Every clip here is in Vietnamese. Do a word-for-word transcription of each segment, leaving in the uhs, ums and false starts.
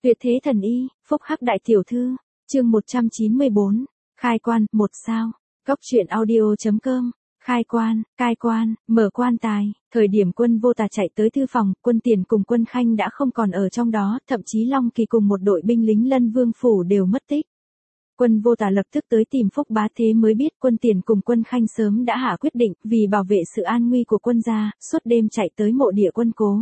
Tuyệt thế thần y, phúc hắc đại tiểu thư, chương một trăm chín mươi bốn, khai quan, một sao, góc truyện audio.com, khai quan, cai quan, mở quan tài, thời điểm Quân Vô Tà chạy tới thư phòng, Quân Tiền cùng Quân Khanh đã không còn ở trong đó, thậm chí Long Kỳ cùng một đội binh lính Lân Vương Phủ đều mất tích. Quân Vô Tà lập tức tới tìm Phúc Bá Thế mới biết Quân Tiền cùng Quân Khanh sớm đã hạ quyết định, vì bảo vệ sự an nguy của quân gia, suốt đêm chạy tới mộ địa Quân Cố.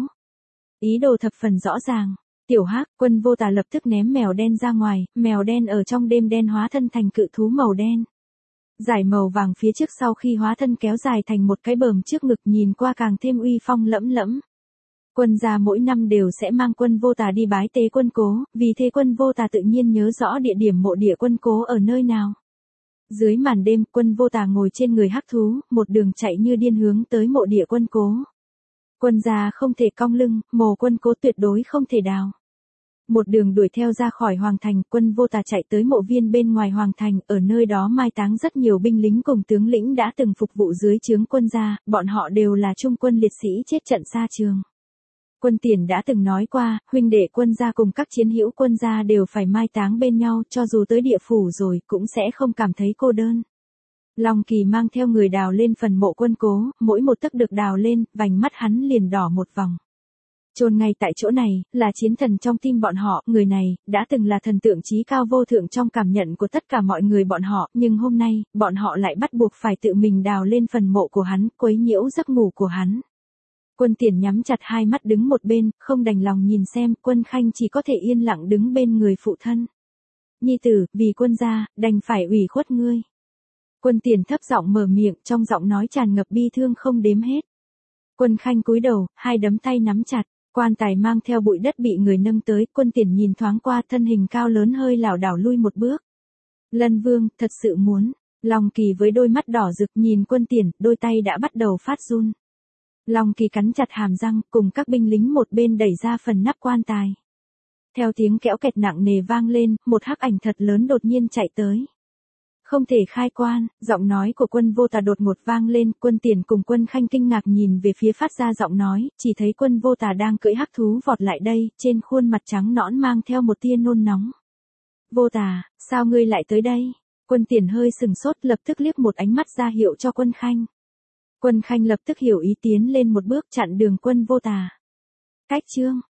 Ý đồ thập phần rõ ràng. Tiểu Hắc, Quân Vô Tà lập tức ném mèo đen ra ngoài, mèo đen ở trong đêm đen hóa thân thành cự thú màu đen. Giải màu vàng phía trước sau khi hóa thân kéo dài thành một cái bờm trước ngực nhìn qua càng thêm uy phong lẫm lẫm. Quân gia mỗi năm đều sẽ mang Quân Vô Tà đi bái tế Quân Cố, vì thế Quân Vô Tà tự nhiên nhớ rõ địa điểm mộ địa Quân Cố ở nơi nào. Dưới màn đêm, Quân Vô Tà ngồi trên người hắc thú, một đường chạy như điên hướng tới mộ địa Quân Cố. Quân gia không thể cong lưng, mồ Quân Cố tuyệt đối không thể đào. Một đường đuổi theo ra khỏi Hoàng Thành, Quân Vô Tà chạy tới mộ viên bên ngoài Hoàng Thành, ở nơi đó mai táng rất nhiều binh lính cùng tướng lĩnh đã từng phục vụ dưới trướng quân gia, bọn họ đều là trung quân liệt sĩ chết trận xa trường. Quân Tiền đã từng nói qua, huynh đệ quân gia cùng các chiến hữu quân gia đều phải mai táng bên nhau, cho dù tới địa phủ rồi cũng sẽ không cảm thấy cô đơn. Long Kỳ mang theo người đào lên phần mộ Quân Cố, mỗi một tấc được đào lên, vành mắt hắn liền đỏ một vòng. Chôn ngay tại chỗ này, là chiến thần trong tim bọn họ, người này, đã từng là thần tượng chí cao vô thượng trong cảm nhận của tất cả mọi người bọn họ, nhưng hôm nay, bọn họ lại bắt buộc phải tự mình đào lên phần mộ của hắn, quấy nhiễu giấc ngủ của hắn. Quân Tiền nhắm chặt hai mắt đứng một bên, không đành lòng nhìn xem, Quân Khanh chỉ có thể yên lặng đứng bên người phụ thân. Nhi tử, vì quân gia, đành phải ủy khuất ngươi. Quân Tiền thấp giọng mở miệng, trong giọng nói tràn ngập bi thương không đếm hết. Quân Khanh cúi đầu, hai đấm tay nắm chặt. Quan tài mang theo bụi đất bị người nâng tới, Quân Tiền nhìn thoáng qua thân hình cao lớn hơi lảo đảo lui một bước. Lân Vương, thật sự muốn. Long Kỳ với đôi mắt đỏ rực nhìn Quân Tiền, đôi tay đã bắt đầu phát run. Long Kỳ cắn chặt hàm răng, cùng các binh lính một bên đẩy ra phần nắp quan tài. Theo tiếng kéo kẹt nặng nề vang lên, một hắc ảnh thật lớn đột nhiên chạy tới. Không thể khai quan, giọng nói của Quân Vô Tà đột ngột vang lên, Quân Tiền cùng Quân Khanh kinh ngạc nhìn về phía phát ra giọng nói, chỉ thấy Quân Vô Tà đang cưỡi hắc thú vọt lại đây, trên khuôn mặt trắng nõn mang theo một tia nôn nóng. Vô Tà, sao ngươi lại tới đây? Quân Tiền hơi sừng sốt, lập tức liếc một ánh mắt ra hiệu cho Quân Khanh. Quân Khanh lập tức hiểu ý tiến lên một bước chặn đường Quân Vô Tà. Cách chương,